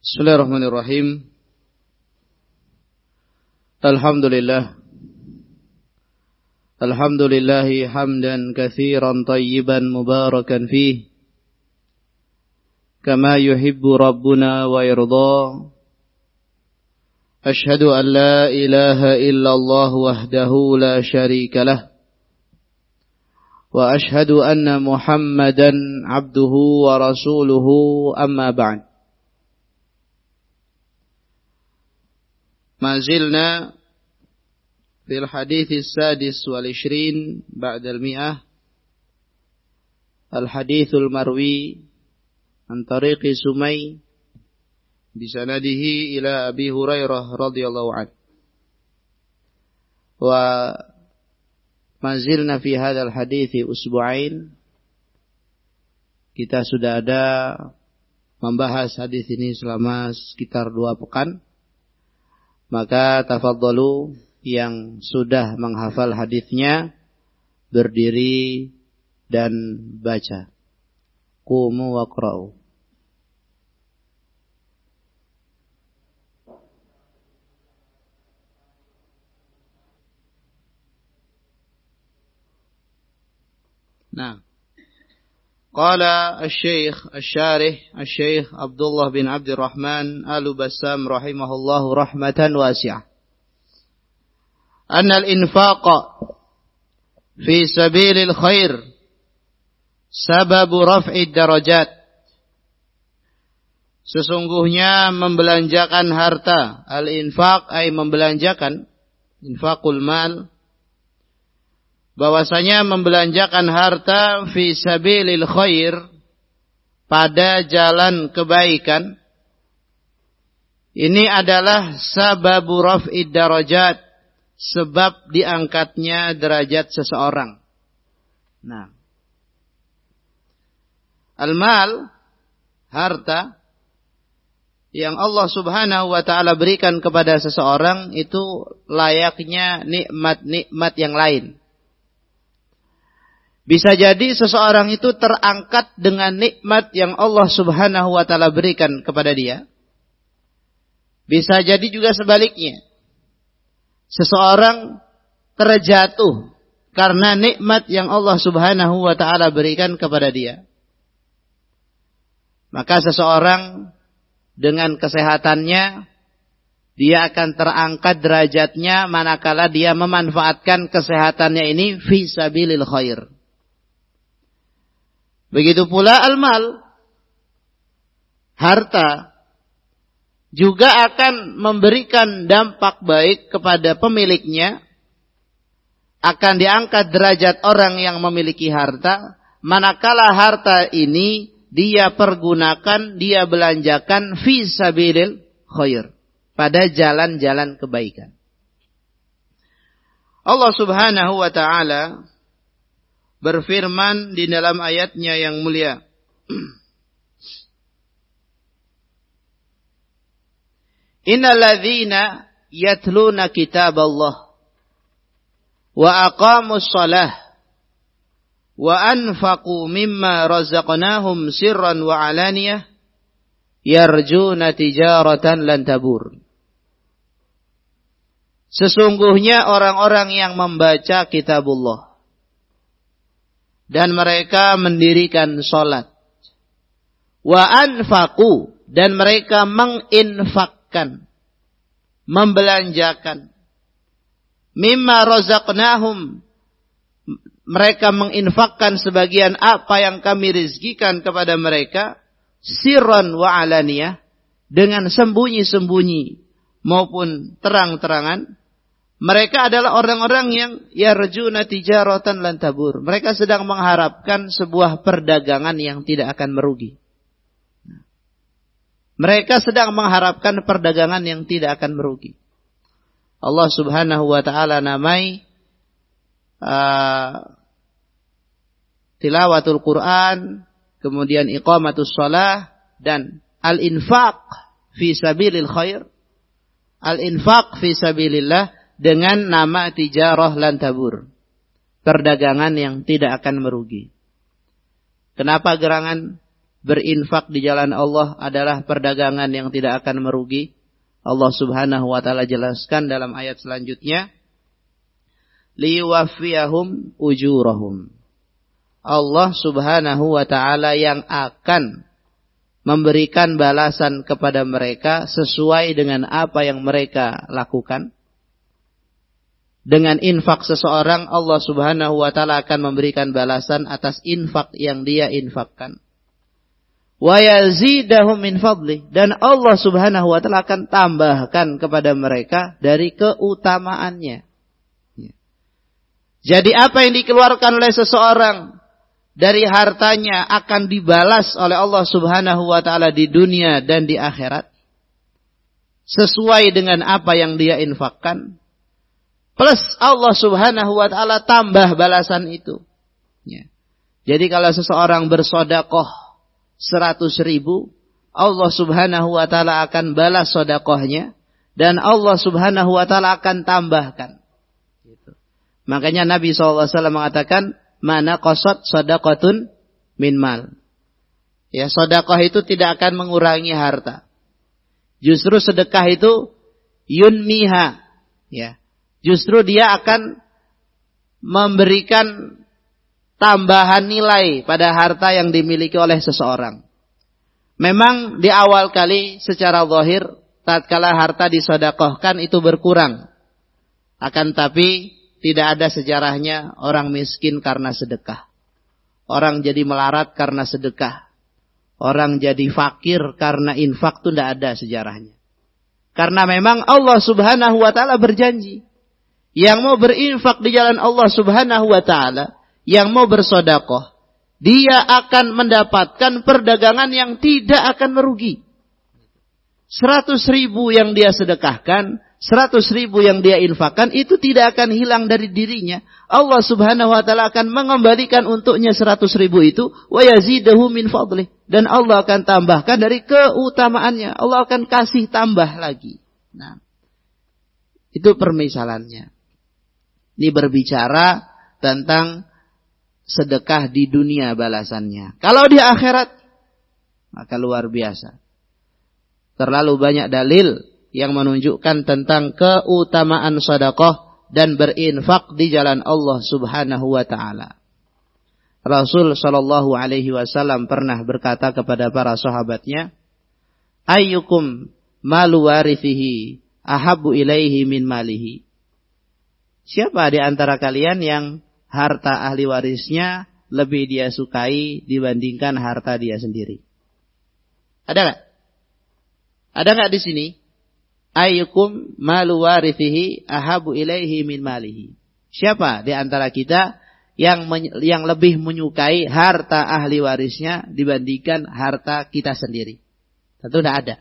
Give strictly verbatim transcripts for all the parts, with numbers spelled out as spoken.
Bismillahirrahmanirrahim. Alhamdulillah. Alhamdulillahi hamdan katsiran tayyiban mubarakan fih. Kama yuhibbu rabbuna wa yarda. Ashhadu an la ilaha illallah wahdahu la syarika lah. Wa ashhadu anna Muhammadan abduhu wa rasuluhu amma ba'd. Ma zilna fil hadits as-sadis wal ishrin ba'da al-mi'ah. Al-haditsul marwi an tariqi Sumay bisanadihi ila Abi Hurairah radhiyallahu anhu. Wa ma zilna fi hadzal hadithi usbu'ain. Kita sudah ada membahas hadis ini selama sekitar dua pekan. Maka tafadhalu yang sudah menghafal hadisnya berdiri dan baca. Qumu waqra'u. Nah, qala asy-syekh asy-syarih asy-syekh Abdullah bin Abdurrahman Al-Bassam rahimahullahu rahmatan wasi'ah. Anna al-infaqa fi sabilil khair sababu raf'i darajat. Sesungguhnya membelanjakan harta, al-infaq ay membelanjakan, infaqul mal, bahwasanya membelanjakan harta fi sabilil khair pada jalan kebaikan ini adalah sababu raf'id darajat, sebab diangkatnya derajat seseorang. Nah, al-mal, harta yang Allah Subhanahu wa taala berikan kepada seseorang itu layaknya nikmat-nikmat yang lain. Bisa jadi seseorang itu terangkat dengan nikmat yang Allah Subhanahu wa taala berikan kepada dia. Bisa jadi juga sebaliknya. Seseorang terjatuh karena nikmat yang Allah Subhanahu wa taala berikan kepada dia. Maka seseorang dengan kesehatannya dia akan terangkat derajatnya manakala dia memanfaatkan kesehatannya ini fi sabilil khair. Begitu pula al-mal, harta, juga akan memberikan dampak baik kepada pemiliknya, akan diangkat derajat orang yang memiliki harta, manakala harta ini dia pergunakan, dia belanjakan fi sabilil khair, pada jalan-jalan kebaikan. Allah Subhanahu wa ta'ala berfirman di dalam ayatnya yang mulia. Innal ladzina yatluna kitaballah wa aqamus shalah wa anfaqu mimma razaqnahum sirran wa alaniyah yarjuna tijaratan lan tabur. Sesungguhnya orang-orang yang membaca kitabullah dan mereka mendirikan sholat. Wa anfaqu, dan mereka menginfakkan, membelanjakan. Mimma razaqnahum, mereka menginfakkan sebagian apa yang kami rizkikan kepada mereka. Sirran wa alaniyah, dengan sembunyi-sembunyi maupun terang-terangan. Mereka adalah orang-orang yang yarjuna tijaratan lan tabur. Mereka sedang mengharapkan sebuah perdagangan yang tidak akan merugi. Mereka sedang mengharapkan perdagangan yang tidak akan merugi. Allah Subhanahu wa taala namai uh, tilawatul Quran, kemudian iqamatus shalah dan al-infaq fi sabilil khair. Al-infaq fi sabilillah dengan nama tijarah lan tabur, perdagangan yang tidak akan merugi. Kenapa gerangan berinfak di jalan Allah adalah perdagangan yang tidak akan merugi. Allah Subhanahu wa taala jelaskan dalam ayat selanjutnya, liwafiyahum ujurahum. Allah Subhanahu wa taala yang akan memberikan balasan kepada mereka sesuai dengan apa yang mereka lakukan. Dengan infak seseorang, Allah Subhanahu wa taala akan memberikan balasan atas infak yang dia infakkan. Wa yazidahum min fadli, dan Allah Subhanahu wa taala akan tambahkan kepada mereka dari keutamaannya. Jadi apa yang dikeluarkan oleh seseorang dari hartanya akan dibalas oleh Allah Subhanahu wa taala di dunia dan di akhirat sesuai dengan apa yang dia infakkan. Plus Allah Subhanahu wa taala tambah balasan itu. Ya. Jadi kalau seseorang bersedekah seratus ribu, Allah Subhanahu wa taala akan balas sedekahnya dan Allah Subhanahu wa taala akan tambahkan. Gitu. Makanya Nabi shallallahu alaihi wasallam mengatakan, mana qasat sadaqatun min mal. Ya, sedekah itu tidak akan mengurangi harta. Justru sedekah itu yunmiha. Ya. Justru dia akan memberikan tambahan nilai pada harta yang dimiliki oleh seseorang. Memang di awal kali secara zahir, tatkala harta disedekahkan itu berkurang. Akan tapi tidak ada sejarahnya orang miskin karena sedekah. Orang jadi melarat karena sedekah. Orang jadi fakir karena infak itu tidak ada sejarahnya. Karena memang Allah Subhanahu wa taala berjanji, yang mau berinfak di jalan Allah Subhanahu wa taala, yang mau bersedekah, dia akan mendapatkan perdagangan yang tidak akan merugi. Seratus ribu yang dia sedekahkan, seratus ribu yang dia infakkan, itu tidak akan hilang dari dirinya. Allah Subhanahu wa taala akan mengembalikan untuknya seratus ribu itu, wa yazidahu min fadlih, dan Allah akan tambahkan dari keutamaannya. Allah akan kasih tambah lagi. Nah, itu permisalannya. Ini berbicara tentang sedekah di dunia balasannya. Kalau di akhirat, maka luar biasa. Terlalu banyak dalil yang menunjukkan tentang keutamaan sedekah dan berinfak di jalan Allah Subhanahu wa taala. Rasul sallallahu alaihi wasallam pernah berkata kepada para sahabatnya, ayyukum malu warithihi ahabbu ilaihi min malihi. Siapa di antara kalian yang harta ahli warisnya lebih dia sukai dibandingkan harta dia sendiri? Ada nggak? Ada nggak di sini? Ayyukum malu warithihi ahabu ilaihi min malihi. Siapa di antara kita yang men- yang lebih menyukai harta ahli warisnya dibandingkan harta kita sendiri? Tentu tidak ada.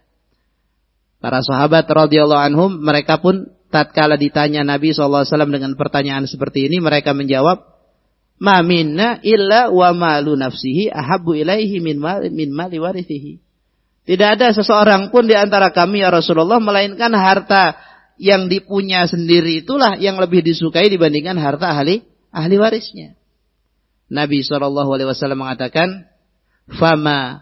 Para sahabat radhiyallahu anhum, mereka pun tatkala ditanya Nabi shallallahu alaihi wasallam dengan pertanyaan seperti ini, mereka menjawab, ma minna illa wa malu nafsihi ahabbu ilaihi min mali, min mali warithihi. Tidak ada seseorang pun di antara kami ya Rasulullah, melainkan harta yang dipunya sendiri itulah yang lebih disukai dibandingkan harta ahli ahli warisnya. Nabi shallallahu alaihi wasallam mengatakan, fama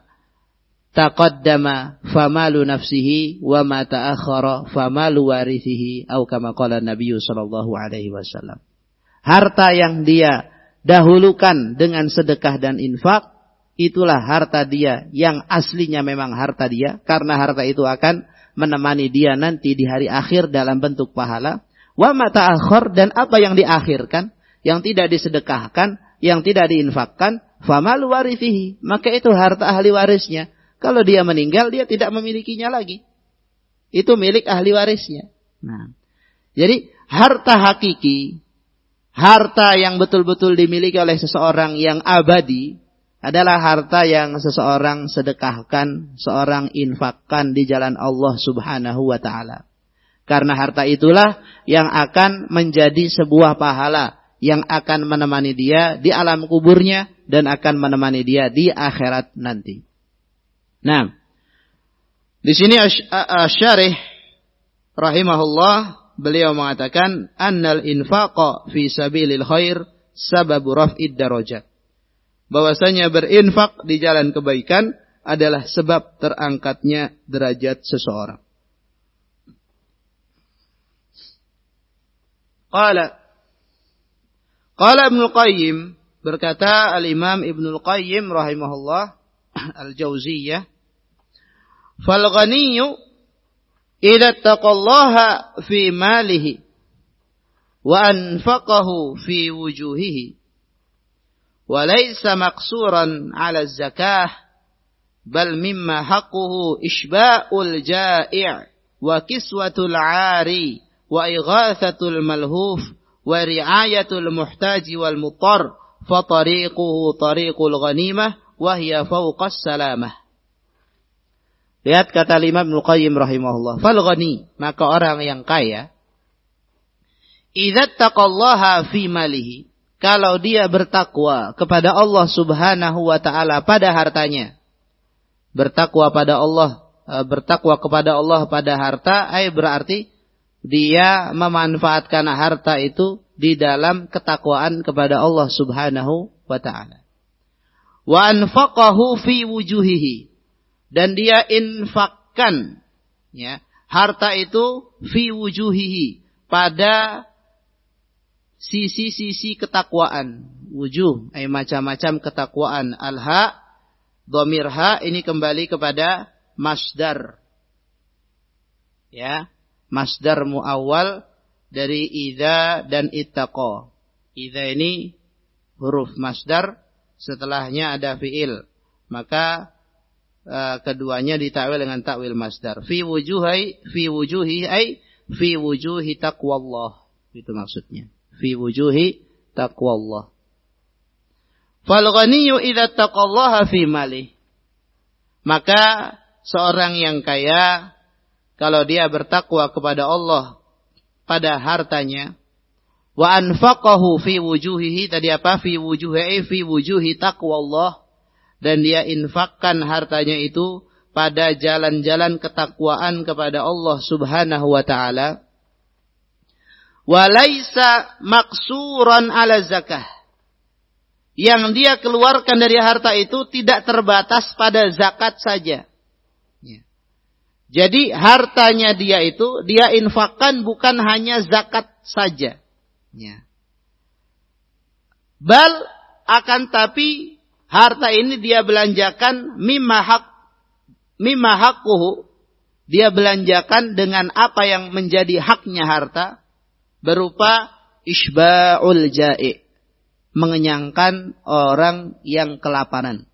taqaddama famalu nafsihi wa ma ta'akhkhara famalu warithihi, atau kama qala Nabi sallallahu alaihi wasallam. Harta yang dia dahulukan dengan sedekah dan infak, itulah harta dia yang aslinya memang harta dia, karena harta itu akan menemani dia nanti di hari akhir dalam bentuk pahala. Wa ma ta'akhkhar, dan apa yang diakhirkan, yang tidak disedekahkan, yang tidak diinfakkan, famalu warithihi, maka itu harta ahli warisnya. Kalau dia meninggal, dia tidak memilikinya lagi. Itu milik ahli warisnya. Nah, jadi harta hakiki, harta yang betul-betul dimiliki oleh seseorang yang abadi, adalah harta yang seseorang sedekahkan, seorang infakkan di jalan Allah Subhanahu wa taala. Karena harta itulah yang akan menjadi sebuah pahala yang akan menemani dia di alam kuburnya dan akan menemani dia di akhirat nanti. Nah, di sini asy-syarih rahimahullah, beliau mengatakan annal infaqa fi sabilil khair sababu raf'id darajat. Bahwasanya berinfak di jalan kebaikan adalah sebab terangkatnya derajat seseorang. Qala Qala Ibnu Qayyim, berkata al-Imam Ibnu Qayyim rahimahullah al-Jauziyah, fal ghaniyyu idza taqallaha fi malihi wa anfaqahu fi wujuhihi wa laysa maqsuran 'ala az-zakah bal mimma haqquhu ishba'ul ja'i' wa kiswatul 'ari wa ighathatul malhuf wa ri'ayatul muhtaji wal muttar fa tariquhu tariqul ghanimah wa hiya fawqas salamah. Lihat kata Imam Ibnu Qayyim rahimahullah, fal ghani, maka orang yang kaya, idza taqallaha fi malihi, kalau dia bertakwa kepada Allah Subhanahu wa taala pada hartanya. Bertakwa pada Allah, bertakwa kepada Allah pada harta, ay berarti dia memanfaatkan harta itu di dalam ketakwaan kepada Allah Subhanahu wa taala. Wa anfaqahu fi wujuhihi, dan dia infakkan ya harta itu fi wujuhihi, pada sisi-sisi ketakwaan. Wujuh ay macam-macam ketakwaan. Al-ha, dhamir ha ini kembali kepada masdar. Ya, masdar muawwal dari idza dan ittaqa. Idza ini huruf masdar, setelahnya ada fiil. Maka uh, keduanya ditakwil dengan takwil masdar. Fi wujuhi fi wujuhi ay fi wujuhi taqwallah. Itu maksudnya. Fi wujuhi taqwallah. Fal ghaniyyu idza taqallaha fi malih. Maka seorang yang kaya kalau dia bertakwa kepada Allah pada hartanya, wa anfaqahu fi wujuhihi, tadi apa? Fi wujuhi fi wujuhi taqwallah, dan dia infakkan hartanya itu pada jalan-jalan ketakwaan kepada Allah Subhanahu wa taala. Wa laisa maqsuran ala zakah, yang dia keluarkan dari harta itu tidak terbatas pada zakat saja. Jadi hartanya dia itu dia infakkan bukan hanya zakat saja. Ya. Bal akan tapi harta ini dia belanjakan mimma haq mimma haqquhu, dia belanjakan dengan apa yang menjadi haknya harta, berupa isba'ul ja'i, mengenyangkan orang yang kelaparan.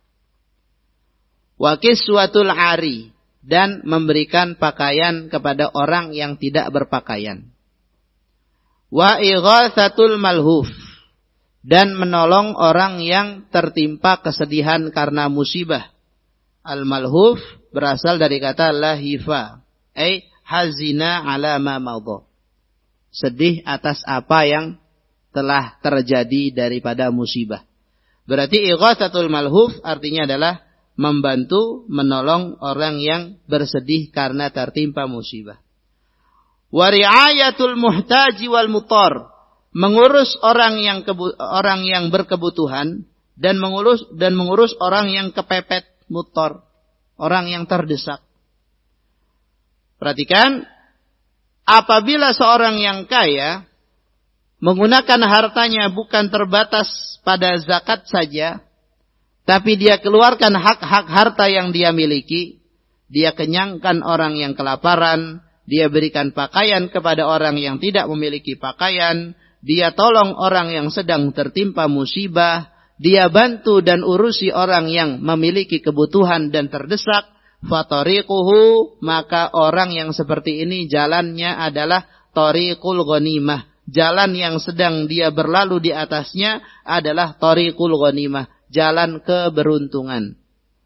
Wa kiswatul 'ari, dan memberikan pakaian kepada orang yang tidak berpakaian. Wa ighatsatul malhuf, dan menolong orang yang tertimpa kesedihan karena musibah. Al-malhuf berasal dari kata lahifa, ay hazina ala ma madha, sedih atas apa yang telah terjadi daripada musibah. Berarti ighatsatul malhuf artinya adalah membantu, menolong orang yang bersedih karena tertimpa musibah. Wa ri'ayatul muhtaji wal mutar, mengurus orang yang kebu- orang yang berkebutuhan dan mengurus dan mengurus orang yang kepepet, mutar, orang yang terdesak. Perhatikan, apabila seorang yang kaya menggunakan hartanya bukan terbatas pada zakat saja, tapi dia keluarkan hak-hak harta yang dia miliki, dia kenyangkan orang yang kelaparan, dia berikan pakaian kepada orang yang tidak memiliki pakaian, dia tolong orang yang sedang tertimpa musibah, dia bantu dan urusi orang yang memiliki kebutuhan dan terdesak, fatariquhu, maka orang yang seperti ini jalannya adalah tariqul ghanimah. Jalan yang sedang dia berlalu di atasnya adalah tariqul ghanimah, jalan keberuntungan.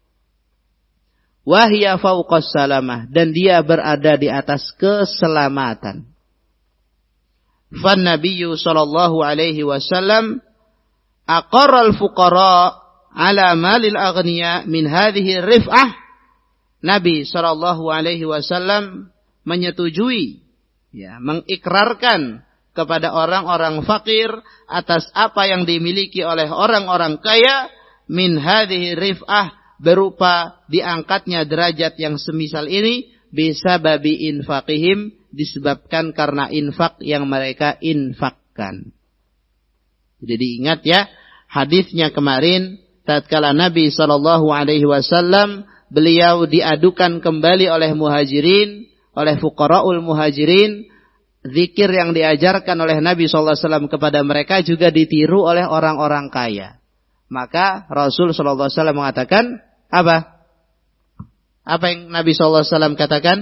Wahya fauqas salamah, dan dia berada di atas keselamatan. Fan Nabiyyu sallallahu alaihi wasallam aqarra al-fuqara ala malil aghniya min hadhihi rif'ah. Nabi sallallahu alaihi wasallam menyetujui, ya, mengikrarkan kepada orang-orang fakir atas apa yang dimiliki oleh orang-orang kaya, min hadhihi rif'ah, berupa diangkatnya derajat yang semisal ini bisa babi infaqihim, disebabkan karena infak yang mereka infakkan. Jadi ingat ya, hadisnya kemarin tatkala Nabi sallallahu alaihi wasallam beliau diadukan kembali oleh muhajirin, oleh fuqaraul muhajirin, zikir yang diajarkan oleh Nabi sallallahu alaihi wasallam kepada mereka juga ditiru oleh orang-orang kaya. Maka Rasul sallallahu alaihi wasallam mengatakan apa? Apa yang Nabi sallallahu alaihi wasallam katakan?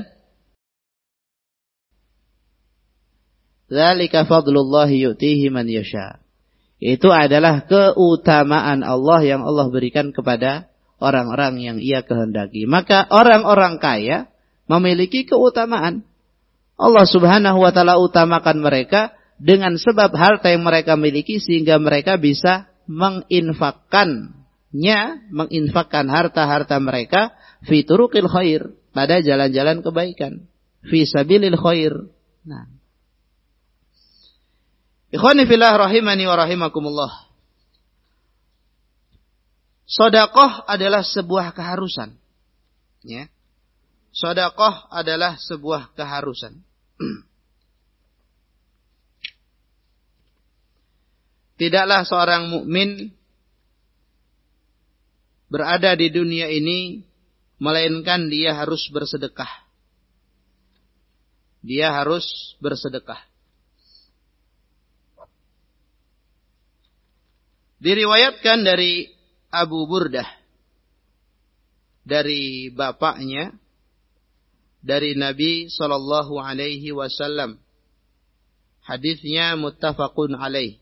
Dzalika fadlullahi yu'tihi man yasha. Itu adalah keutamaan Allah yang Allah berikan kepada orang-orang yang Ia kehendaki. Maka orang-orang kaya memiliki keutamaan. Allah Subhanahu wa taala utamakan mereka dengan sebab harta yang mereka miliki sehingga mereka bisa menginfakkannya, menginfakkan harta-harta mereka fi turuqil khair, pada jalan-jalan kebaikan, fi sabilil khair. Nah, ikhwani fillah rahimani wa rahimakumullah. Sedekah adalah sebuah keharusan. Ya. Sedekah adalah sebuah keharusan. Tidaklah seorang mukmin berada di dunia ini melainkan dia harus bersedekah. Dia harus bersedekah. Diriwayatkan dari Abu Burdah, dari bapaknya, dari Nabi sallallahu alaihi wasallam. Hadisnya muttafaqun alaih.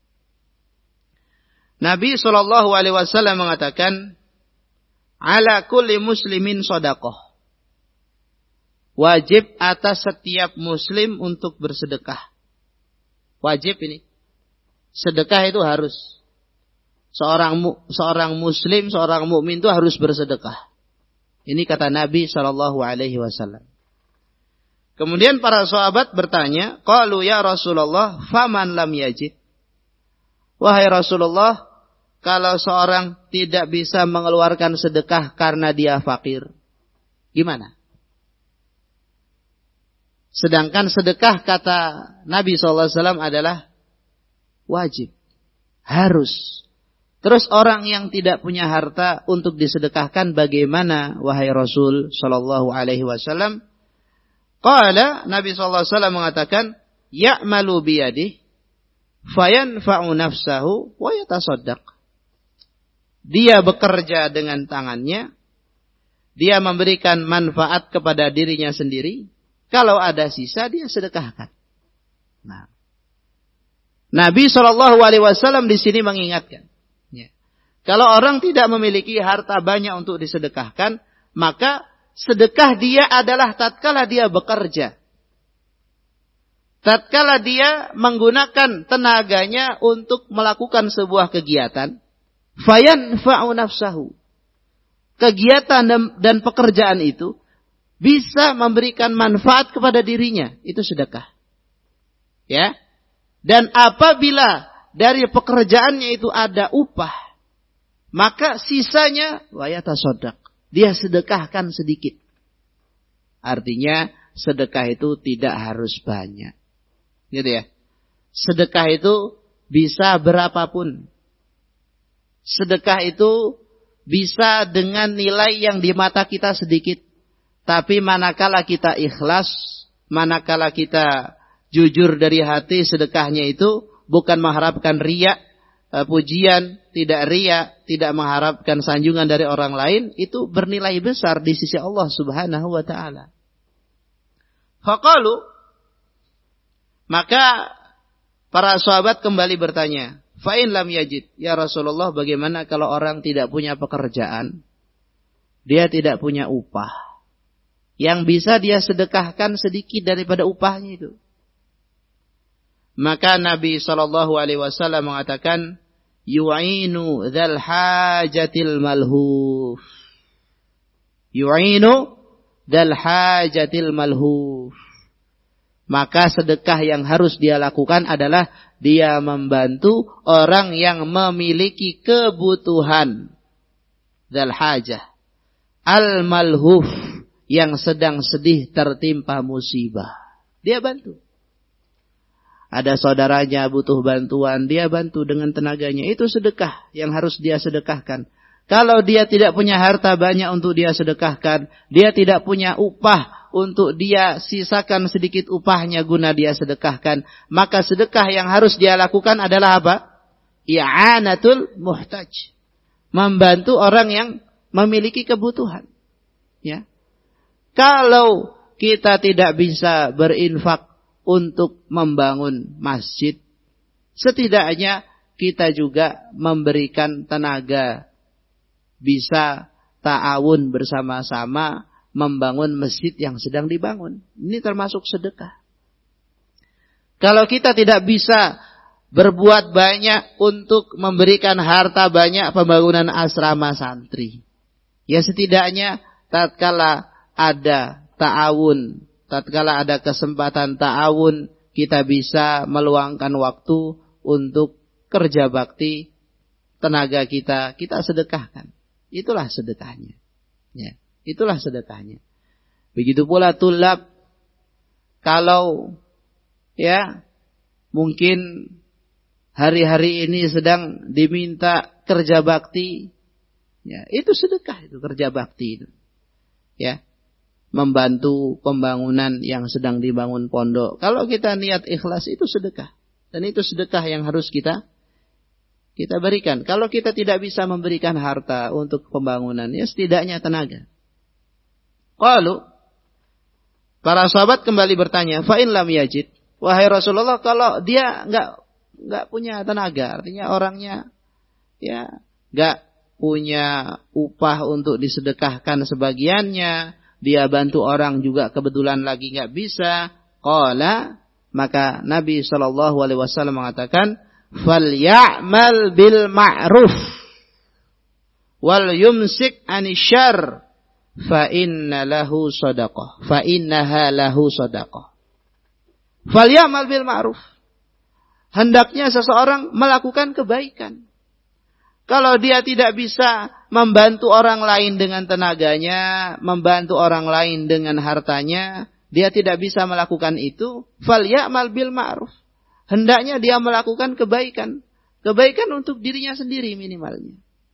Nabi sallallahu alaihi wasallam mengatakan, "Ala kulli muslimin shadaqah." Wajib atas setiap muslim untuk bersedekah. Wajib ini. Sedekah itu harus. Seorang seorang muslim, seorang mukmin itu harus bersedekah. Ini kata Nabi sallallahu alaihi wasallam. Kemudian para sahabat bertanya, qalu ya Rasulullah, faman lam yajid? Wahai Rasulullah, kalau seorang tidak bisa mengeluarkan sedekah karena dia fakir, gimana? Sedangkan sedekah kata Nabi sallallahu alaihi wasallam adalah wajib, harus. Terus orang yang tidak punya harta untuk disedekahkan bagaimana wahai Rasul sallallahu alaihi wasallam? Qala, Nabi sallallahu alaihi wasallam mengatakan, ya'malu biyadihi fayanfa'u nafsahu wa yatasaddaq. Dia bekerja dengan tangannya, dia memberikan manfaat kepada dirinya sendiri, kalau ada sisa dia sedekahkan. Nah, Nabi sallallahu alaihi wasallam di sini mengingatkan, ya, kalau orang tidak memiliki harta banyak untuk disedekahkan, maka sedekah dia adalah tatkala dia bekerja. Tatkala dia menggunakan tenaganya untuk melakukan sebuah kegiatan, fayanfa'u nafsahu. Kegiatan dan, dan pekerjaan itu bisa memberikan manfaat kepada dirinya, itu sedekah. Ya. Dan apabila dari pekerjaannya itu ada upah, maka sisanya wa yatasaddaq. Dia sedekahkan sedikit. Artinya sedekah itu tidak harus banyak. Gitu ya. Sedekah itu bisa berapapun. Sedekah itu bisa dengan nilai yang di mata kita sedikit. Tapi manakala kita ikhlas, manakala kita jujur dari hati, sedekahnya itu bukan mengharapkan riya, pujian, tidak riya, tidak mengharapkan sanjungan dari orang lain, itu bernilai besar di sisi Allah Subhanahu wa taala. Faqalu, maka para sahabat kembali bertanya, fa in lam yajid, ya Rasulullah, bagaimana kalau orang tidak punya pekerjaan, dia tidak punya upah, yang bisa dia sedekahkan sedikit daripada upahnya itu? Maka Nabi sallallahu alaihi wasallam mengatakan, yu'inu dzal hajatil malhuf. Yu'inu dzal hajatil malhuf. Maka sedekah yang harus dia lakukan adalah dia membantu orang yang memiliki kebutuhan. dzal hajah, al-malhuf, yang sedang sedih tertimpa musibah. Dia bantu. Ada saudaranya butuh bantuan, dia bantu dengan tenaganya. Itu sedekah yang harus dia sedekahkan. Kalau dia tidak punya harta banyak untuk dia sedekahkan, dia tidak punya upah untuk dia sisakan sedikit upahnya guna dia sedekahkan, maka sedekah yang harus dia lakukan adalah apa? I'anatul muhtaj. Membantu orang yang memiliki kebutuhan. Ya. Kalau kita tidak bisa berinfak untuk membangun masjid, setidaknya kita juga memberikan tenaga, bisa ta'awun bersama-sama membangun masjid yang sedang dibangun. Ini termasuk sedekah. Kalau kita tidak bisa berbuat banyak untuk memberikan harta banyak pembangunan asrama santri, ya setidaknya tatkala ada ta'awun, tatkala ada kesempatan ta'awun, kita bisa meluangkan waktu untuk kerja bakti, tenaga kita, kita sedekahkan. Itulah sedekahnya. Ya, itulah sedekahnya. Begitu pula tulab, kalau ya mungkin hari-hari ini sedang diminta kerja bakti, ya itu sedekah, itu kerja bakti itu. Ya, membantu pembangunan yang sedang dibangun pondok. Kalau kita niat ikhlas itu sedekah, dan itu sedekah yang harus kita kita berikan. Kalau kita tidak bisa memberikan harta untuk pembangunan, ya setidaknya tenaga. Qalu, para sahabat kembali bertanya, fa in lam yajid, wahai Rasulullah, kalau dia enggak enggak punya tenaga, artinya orangnya ya enggak punya upah untuk disedekahkan sebagiannya, dia bantu orang juga kebetulan lagi enggak bisa, qala, maka Nabi sallallahu alaihi wasallam mengatakan, falya'mal bil ma'ruf wal yumsik anisyar fa inna lahu sadaqah fa innaha lahu sadaqah. Falya'mal bil ma'ruf, hendaknya seseorang melakukan kebaikan. Kalau dia tidak bisa membantu orang lain dengan tenaganya, membantu orang lain dengan hartanya, dia tidak bisa melakukan itu, falya'mal bil ma'ruf, hendaknya dia melakukan kebaikan. Kebaikan untuk dirinya sendiri minimalnya.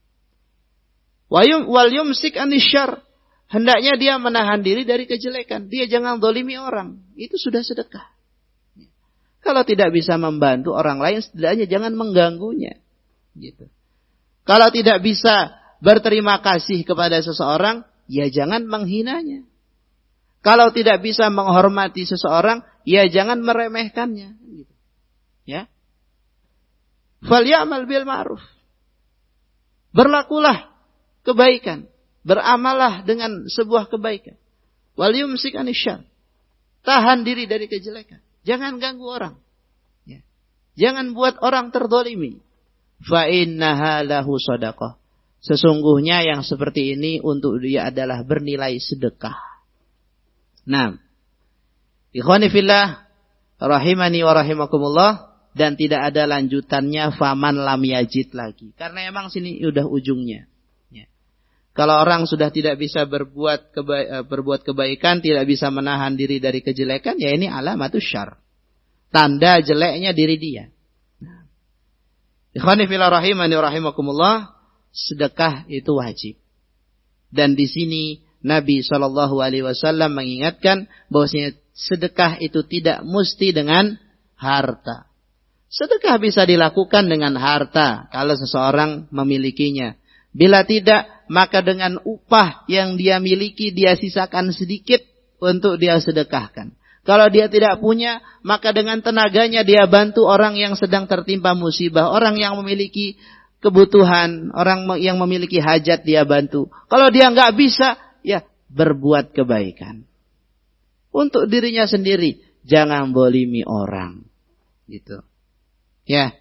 Wal yumsik anisyar, hendaknya dia menahan diri dari kejelekan. Dia jangan zalimi orang. Itu sudah sedekah. Kalau tidak bisa membantu orang lain, setidaknya jangan mengganggunya. Gitu. Kalau tidak bisa berterima kasih kepada seseorang, ya jangan menghinanya. Kalau tidak bisa menghormati seseorang, ya jangan meremehkannya. Gitu. Ya, falya'mal bil ma'ruf, berlakulah kebaikan, beramalah dengan sebuah kebaikan. Wal yumsik anisyar, tahan diri dari kejelekan, jangan ganggu orang. Ya. Jangan buat orang terzalimi. Fa innaha lahu sadaqah, sesungguhnya yang seperti ini untuk dia adalah bernilai sedekah. Nah, ikhwani fillah rahimani wa rahimakumullah. Dan tidak ada lanjutannya faman lam yajid lagi. Karena emang sini udah ujungnya. Ya. Kalau orang sudah tidak bisa berbuat keba- berbuat kebaikan, tidak bisa menahan diri dari kejelekan, ya ini alamatus syarr. Tanda jeleknya diri dia. Ikhwani fillah rahimani rahimakumullah, sedekah itu wajib. Dan di sini Nabi shallallahu alaihi wasallam mengingatkan bahwasanya sedekah itu tidak mesti dengan harta. Sedekah bisa dilakukan dengan harta kalau seseorang memilikinya. Bila tidak, maka dengan upah yang dia miliki dia sisakan sedikit untuk dia sedekahkan. Kalau dia tidak punya, maka dengan tenaganya dia bantu orang yang sedang tertimpa musibah, orang yang memiliki kebutuhan, orang yang memiliki hajat dia bantu. Kalau dia nggak bisa, ya berbuat kebaikan. Untuk dirinya sendiri, jangan bolimi orang. Gitu. Ya.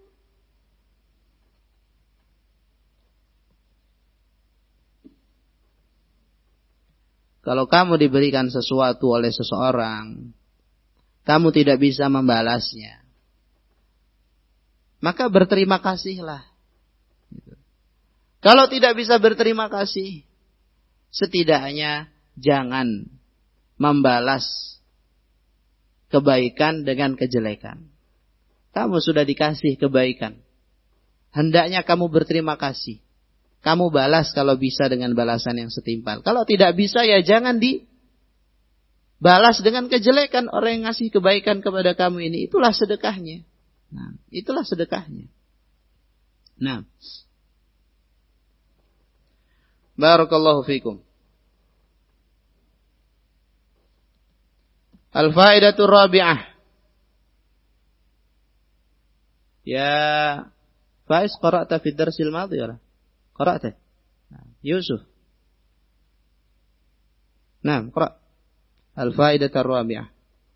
Kalau kamu diberikan sesuatu oleh seseorang, kamu tidak bisa membalasnya, maka berterima kasihlah. Kalau tidak bisa berterima kasih, setidaknya jangan membalas kebaikan dengan kejelekan. Kamu sudah dikasih kebaikan. Hendaknya kamu berterima kasih. Kamu balas kalau bisa dengan balasan yang setimpal. Kalau tidak bisa ya jangan dibalas dengan kejelekan. Orang yang ngasih kebaikan kepada kamu ini, itulah sedekahnya. Nah, itulah sedekahnya. Nah, barakallahu fikum. Al-faidatu rabi'ah. Ya Faiz, qara'ta fi ad-darsil madhi wala? Qara'ta? Yusuf. Naam, qara'. Al-faidatu rabi'ah.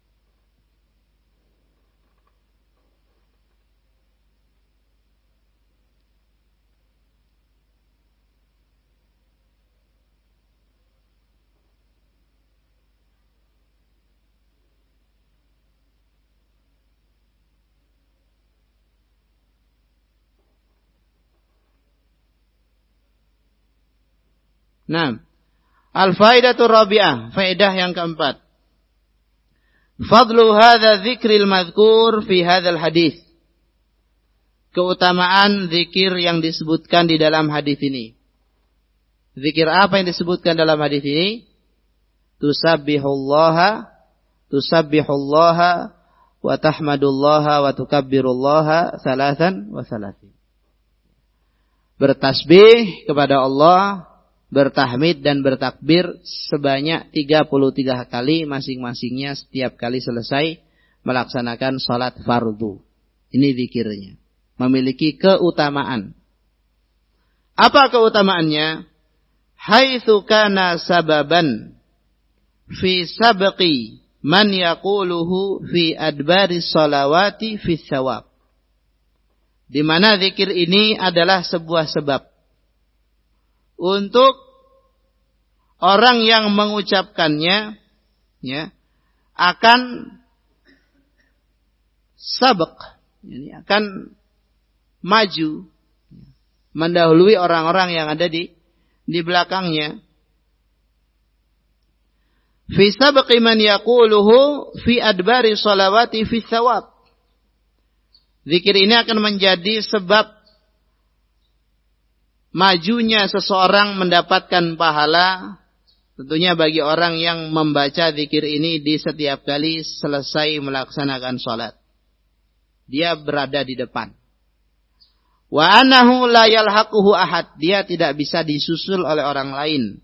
Nah, al-faidatu rabi'ah, faedah yang keempat. Fadlu hadza dzikril madhkur fi hadzal hadis. Keutamaan zikir yang disebutkan di dalam hadis ini. Zikir apa yang disebutkan dalam hadis ini? Tusabbihullaha, tusabbihullaha wa tahmadullaha wa tukabbirullaha salasan wa salasin. Bertasbih kepada Allah, bertahmid dan bertakbir sebanyak tiga puluh tiga kali masing-masingnya setiap kali selesai melaksanakan salat fardu. Ini zikirnya. Memiliki keutamaan. Apa keutamaannya? Haitsu kana sababan fi sabqi man yaquluhu fi adbari sholawati fi thawab. Di mana zikir ini adalah sebuah sebab untuk orang yang mengucapkannya, ya, akan sabaq, yani akan maju, mendahului orang-orang yang ada di di belakangnya. Fi sabqi man yaquluhu fi adbari sholawati fi thawab. Zikir ini akan menjadi sebab majunya seseorang mendapatkan pahala, tentunya bagi orang yang membaca zikir ini di setiap kali selesai melaksanakan sholat. Dia berada di depan. Wa annahu la yalhaquhu ahad. Dia tidak bisa disusul oleh orang lain.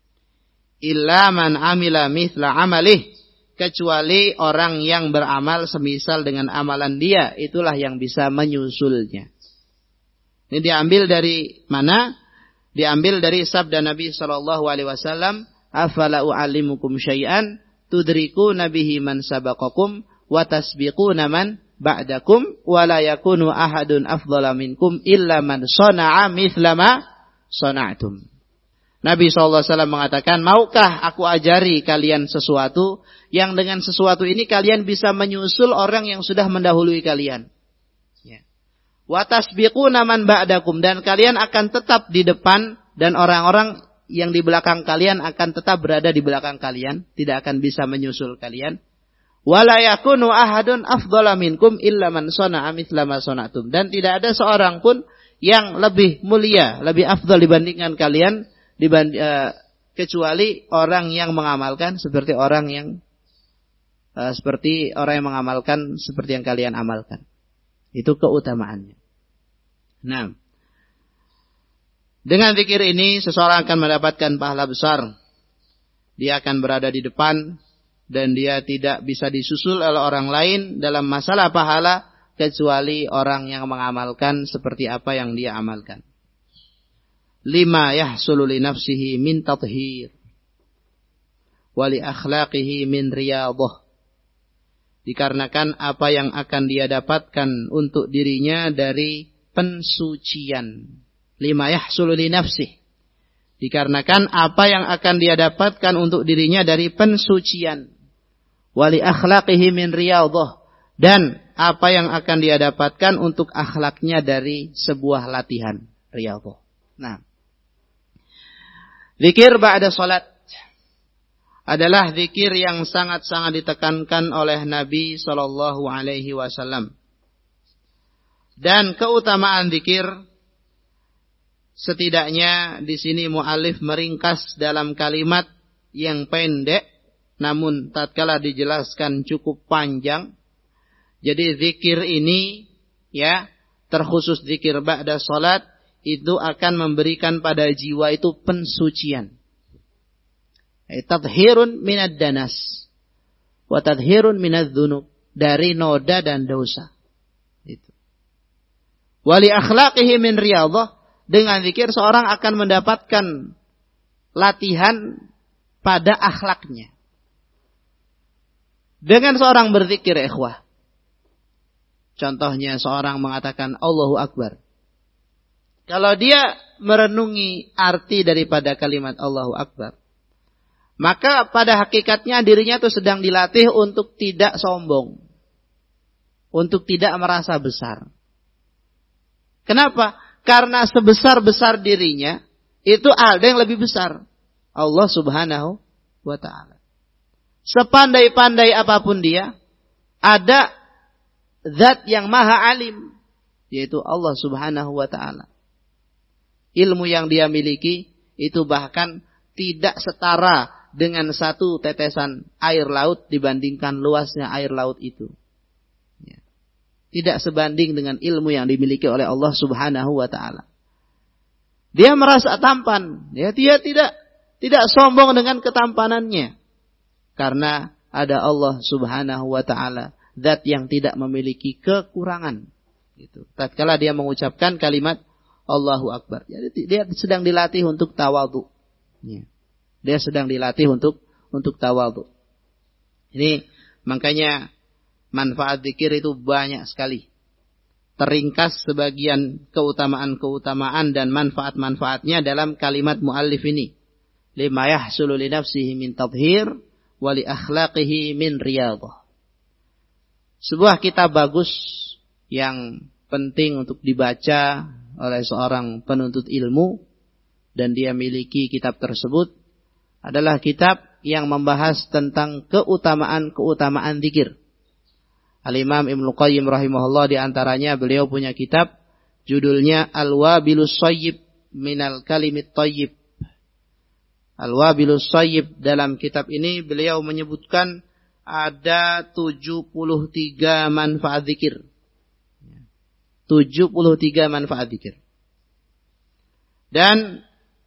Illa man amila mithla amalih. Kecuali orang yang beramal semisal dengan amalan dia. Itulah yang bisa menyusulnya. Ini diambil dari mana? Diambil dari sabda Nabi sallallahu alaihi wasallam, "Afala u'allimukum syai'an tudrikuna bihi man sabaqakum wa tasbiquna man ba'dakum wa la yakunu ahadun afdhala minkum illa man shana'a mithla ma shana'tum." Nabi sallallahu alaihi wasallam mengatakan, "Maukah aku ajari kalian sesuatu yang dengan sesuatu ini kalian bisa menyusul orang yang sudah mendahului kalian?" Wa tasbiquna man ba'dakum, dan kalian akan tetap di depan dan orang-orang yang di belakang kalian akan tetap berada di belakang kalian, tidak akan bisa menyusul kalian. Wa la yakunu ahadun afdhala minkum illa man shana'a mithla ma shana'tum, dan tidak ada seorang pun yang lebih mulia, lebih afdal dibandingkan kalian dibanding, uh, kecuali orang yang mengamalkan seperti orang yang uh, seperti orang yang mengamalkan seperti yang kalian amalkan. Itu keutamaannya. Nah, dengan zikir ini seseorang akan mendapatkan pahala besar. Dia akan berada di depan dan dia tidak bisa disusul oleh orang lain dalam masalah pahala kecuali orang yang mengamalkan seperti apa yang dia amalkan. Lima yahsulu li nafsihi min tathhir wa li akhlaqihi min riyadhah. Dikarenakan apa yang akan dia dapatkan untuk dirinya dari pensucian. Lima yahsulu li nafsih. Dikarenakan apa yang akan dia dapatkan untuk dirinya dari pensucian. Wa li akhlaqihi min riyadhah. Dan apa yang akan dia dapatkan untuk akhlaknya dari sebuah latihan. Riyadhah. Nah, Zikir ba'da salat adalah zikir yang sangat-sangat ditekankan oleh Nabi sallallahu alaihi wasallam. Dan keutamaan zikir setidaknya di sini muallif meringkas dalam kalimat yang pendek, namun tatkala dijelaskan cukup panjang. Jadi zikir ini ya, terkhusus zikir ba'da salat itu akan memberikan pada jiwa itu pensucian. Tadhirun minad danas wa tadhirun minadz dzunub, dari noda dan dosa. Itu. Wa li akhlaqihi min riyadhah, dengan zikir seorang akan mendapatkan latihan pada akhlaknya. Dengan seorang berzikir ikhwah, contohnya seorang mengatakan Allahu Akbar. Kalau dia merenungi arti daripada kalimat Allahu Akbar, maka pada hakikatnya dirinya itu sedang dilatih untuk tidak sombong, untuk tidak merasa besar. Kenapa? Karena sebesar-besar dirinya, itu ada yang lebih besar, Allah subhanahu wa ta'ala. Sepandai-pandai apapun dia, ada zat yang maha alim, yaitu Allah subhanahu wa ta'ala. Ilmu yang dia miliki itu bahkan tidak setara dengan satu tetesan air laut dibandingkan luasnya air laut itu. Ya. Tidak sebanding dengan ilmu yang dimiliki oleh Allah subhanahu wa ta'ala. Dia merasa tampan. Ya, dia tidak tidak sombong dengan ketampanannya. Karena ada Allah subhanahu wa ta'ala, zat yang tidak memiliki kekurangan. Gitu. Tatkala dia mengucapkan kalimat Allahu Akbar. Jadi dia sedang dilatih untuk tawadhu. Ya. Dia sedang dilatih untuk untuk tawadhu. Ini makanya manfaat zikir itu banyak sekali. Teringkas sebagian keutamaan-keutamaan dan manfaat-manfaatnya dalam kalimat muallif ini. Lima yahsulu li nafsihi min tadhhir wa li akhlaqihi min riyadhah. Sebuah kitab bagus yang penting untuk dibaca oleh seorang penuntut ilmu, dan dia miliki kitab tersebut, adalah kitab yang membahas tentang keutamaan-keutamaan zikir. Al-Imam Ibnu Qayyim rahimahullah, di antaranya beliau punya kitab judulnya Al-Wabilus Shayyib minal Kalimit Thayyib. Al-Wabilus Shayyib, dalam kitab ini beliau menyebutkan ada tujuh puluh tiga manfaat zikir. tujuh puluh tiga manfaat zikir. Dan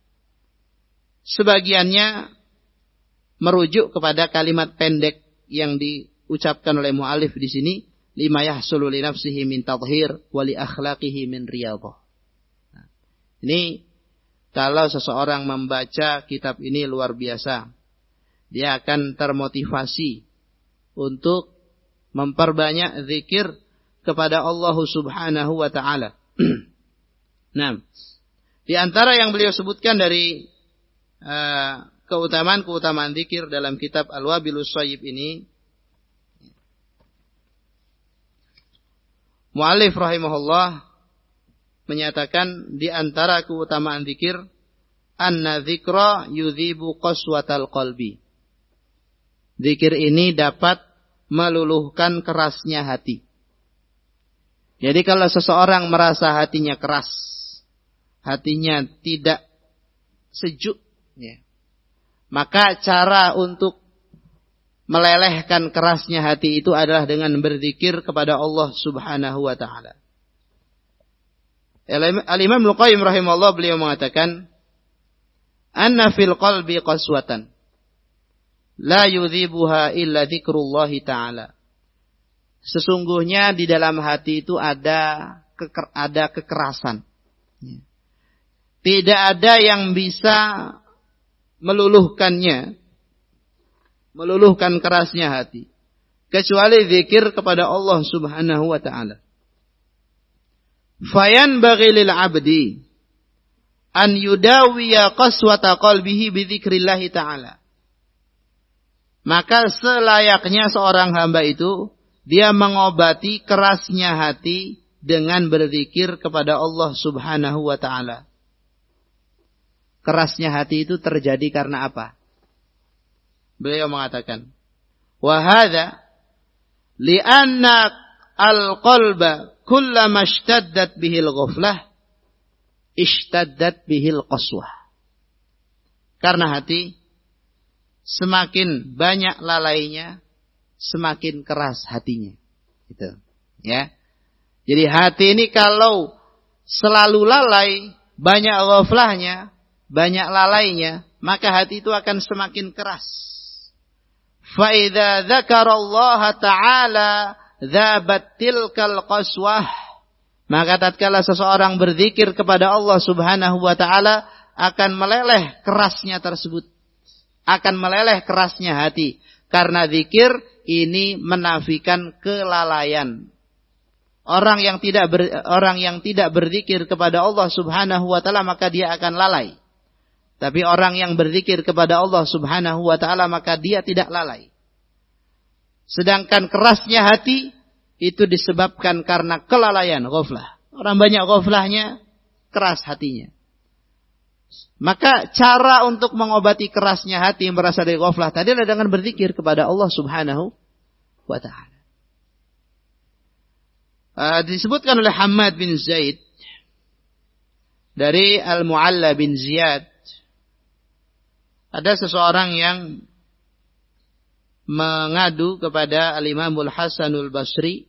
sebagiannya merujuk kepada kalimat pendek yang diucapkan oleh mu'alif di sini, lima yahsulu li nafsihi min tadhhir wa li akhlaqihi min riyadhah. Nah, ini kalau seseorang membaca kitab ini luar biasa, dia akan termotivasi untuk memperbanyak zikir kepada Allah subhanahu wa ta'ala. Nah, di antara yang beliau sebutkan dari uh, keutamaan-keutamaan zikir dalam kitab Al-Wabilus Shayyib ini, mu'allif rahimahullah menyatakan di antara keutamaan zikir, anna dzikra yudhibu qaswatal qalbi. Zikir ini dapat meluluhkan kerasnya hati. Jadi kalau seseorang merasa hatinya keras, hatinya tidak sejuk, ya, maka cara untuk melelehkan kerasnya hati itu adalah dengan berzikir kepada Allah subhanahu wa ta'ala. Al-Imam Ibnu Qayyim rahimahullah, beliau mengatakan, anna fil qalbi qaswatan la yudhibuha illa dzikrullahi ta'ala. Sesungguhnya di dalam hati itu ada keker, ada kekerasan. Tidak ada yang bisa meluluhkannya, meluluhkan kerasnya hati, kecuali zikir kepada Allah subhanahu wa ta'ala. Fayanbaghi lil abdi an yudawiya qaswata qalbihi bi dzikrillah ta'ala. Maka selayaknya seorang hamba itu, dia mengobati kerasnya hati dengan berzikir kepada Allah subhanahu wa ta'ala. kerasnya hati itu terjadi karena apa? Beliau mengatakan, wa hadza li'anna al-qalba kullama ishtaddat bihil ghaflah ishtaddat bihil qaswah. Karena hati semakin banyak lalainya, semakin keras hatinya. Gitu. Ya. Jadi hati ini kalau selalu lalai, banyak ghaflahnya, banyak lalainya, maka hati itu akan semakin keras. Fa idza dzakarallaha ta'ala dzabat tilkal qaswah. Maka tatkala seseorang berzikir kepada Allah Subhanahu wa taala, akan meleleh kerasnya tersebut. Akan meleleh kerasnya hati. Karena zikir ini menafikan kelalaian. Orang yang tidak ber, orang yang tidak berzikir kepada Allah Subhanahu wa taala maka dia akan lalai. Tapi orang yang berzikir kepada Allah Subhanahu wa taala maka dia tidak lalai. Sedangkan kerasnya hati itu disebabkan karena kelalaian, ghaflah. Orang banyak ghaflahnya, keras hatinya. Maka cara untuk mengobati kerasnya hati yang berasal dari ghaflah tadi adalah dengan berzikir kepada Allah Subhanahu wa taala. Uh, disebutkan oleh Hammad bin Zaid dari Al-Mu'alla bin Ziyad, ada seseorang yang mengadu kepada Al-Imamul Hasanul Basri,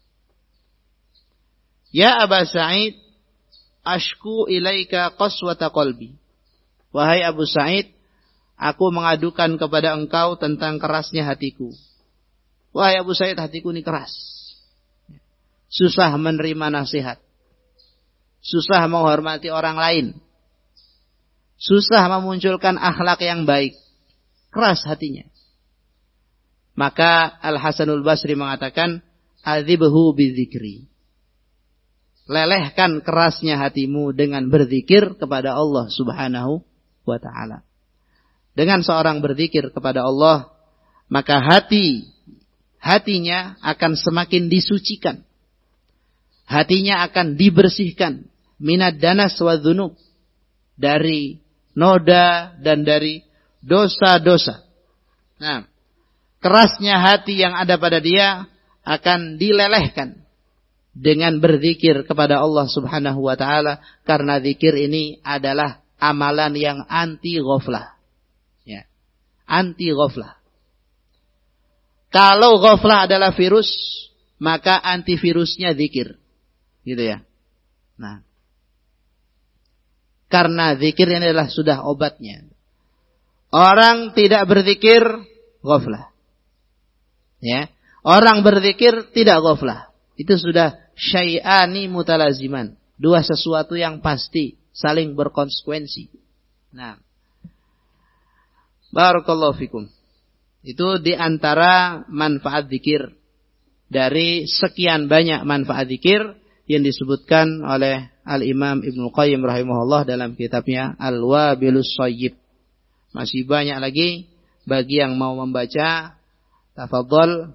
"Ya Aba Sa'id, ashku ilaika qaswata qalbi." Wahai Abu Sa'id, aku mengadukan kepada engkau tentang kerasnya hatiku. Wahai Abu Sa'id, hatiku ini keras. Susah menerima nasihat. Susah menghormati orang lain. Susah memunculkan akhlak yang baik. Keras hatinya. Maka Al-Hasanul Basri mengatakan, "Adzibhu bidzikri." Lelehkan kerasnya hatimu dengan berzikir kepada Allah Subhanahu wa taala. Dengan seorang berzikir kepada Allah, maka hati hatinya akan semakin disucikan. Hatinya akan dibersihkan minad danas wa dzunub, dari noda dan dari dosa-dosa. Nah, kerasnya hati yang ada pada dia akan dilelehkan dengan berzikir kepada Allah Subhanahu wa taala, karena zikir ini adalah amalan yang anti ghaflah. Ya. Anti ghaflah. Kalau ghaflah adalah virus, maka antivirusnya zikir. Gitu ya. Nah, karena zikir ini adalah sudah obatnya. Orang tidak berzikir ghaflah. Ya. Orang berzikir tidak ghaflah. Itu sudah syai'ani mutalaziman. Dua sesuatu yang pasti, saling berkonsekuensi. Nah, barakallahu fikum. Itu di antara manfaat zikir. Dari sekian banyak manfaat zikir yang disebutkan oleh Al-Imam Ibnu Qayyim rahimahullah dalam kitabnya Al-Wabilus Shayyib. Masih banyak lagi bagi yang mau membaca, tafadhol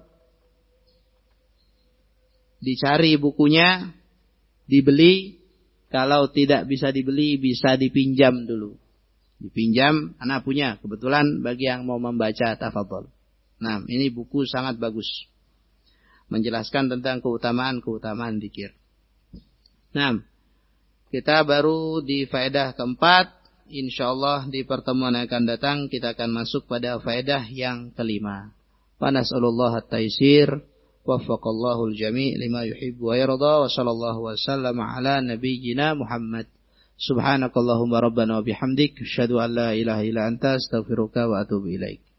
dicari bukunya, dibeli. Kalau tidak bisa dibeli, bisa dipinjam dulu. Dipinjam, anak punya. Kebetulan bagi yang mau membaca, tafadhol. Nah, ini buku sangat bagus. Menjelaskan tentang keutamaan-keutamaan zikir. Nah, kita baru di faedah keempat. InsyaAllah di pertemuan yang akan datang kita akan masuk pada faedah yang kelima. Wa nas'alullah at-taysir. Waffaqallahu al-jami' lima yuhibbu wa yarda. Wa sallallahu wa sallama ala nabiyyina Muhammad. Subhanakallahumma rabbana wa bihamdik. Asyhadu an la ilaha illa anta astaghfiruka wa atubu ilaik.